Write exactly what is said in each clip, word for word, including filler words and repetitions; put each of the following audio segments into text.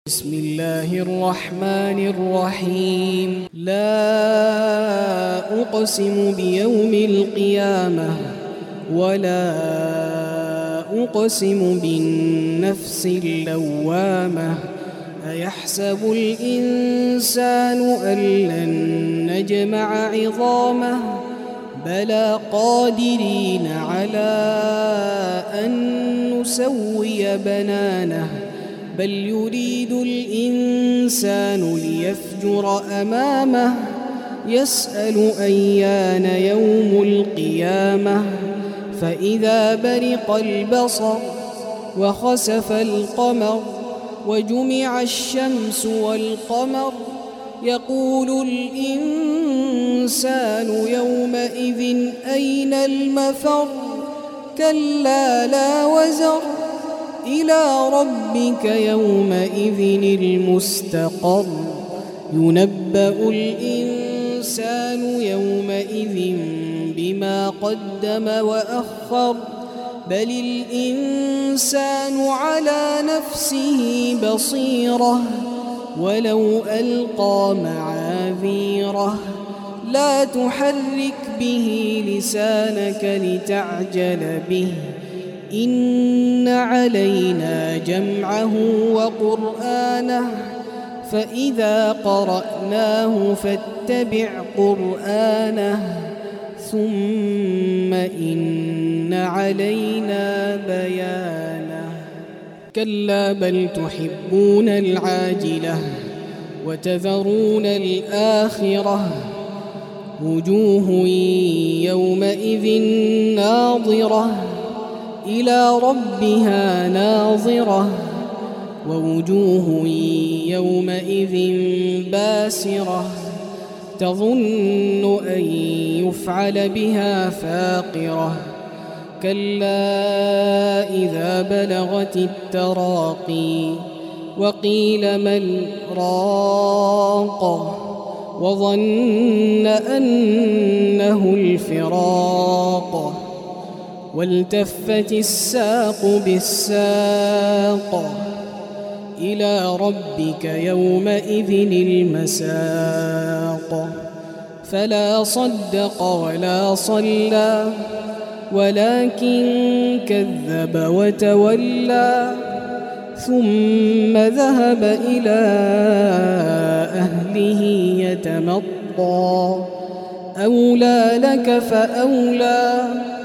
بسم الله الرحمن الرحيم لا أقسم بيوم القيامة ولا أقسم بالنفس اللوامة أيحسب الإنسان أن لن نجمع عظامه بلى قادرين على أن نسوي بنانه بل يريد الإنسان ليفجر أمامه يسأل أيان يوم القيامة فإذا برق البصر وخسف القمر وجمع الشمس والقمر يقول الإنسان يومئذ أين المفر كلا لا وزر إلى ربك يومئذ المستقر ينبأ الإنسان يومئذ بما قدم وأخر بل الإنسان على نفسه بصيرة ولو ألقى معاذيره لا تحرك به لسانك لتعجل به إن علينا جمعه وقرآنه فإذا قرأناه فاتبع قرآنه ثم إن علينا بيانه كلا بل تحبون العاجلة وتذرون الآخرة وجوه يومئذ ناظرة إلى ربها ناظرة ووجوه يومئذ باسرة تظن أن يفعل بها فاقرة كلا إذا بلغت التراقي وقيل من راق وظن أنه الفراق والتفت الساق بالساق إلى ربك يومئذ المساق فلا صدق ولا صلى ولكن كذب وتولى ثم ذهب إلى أهله يتمطى أولى لك فأولى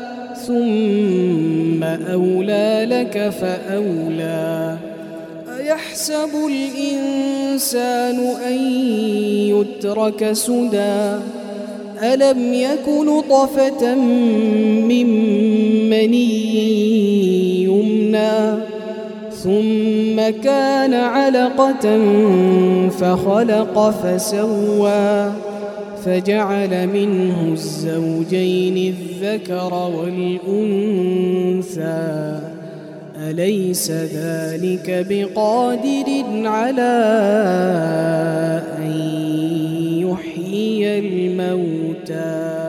ثم أولى لك فأولى أيحسب الإنسان أن يترك سدى ألم يك نطفة من مني يمنى ثم كان علقة فخلق فسوى فجعل منه الزوجين الذكر والأنثى أليس ذلك بقادر على أن يحيي الموتى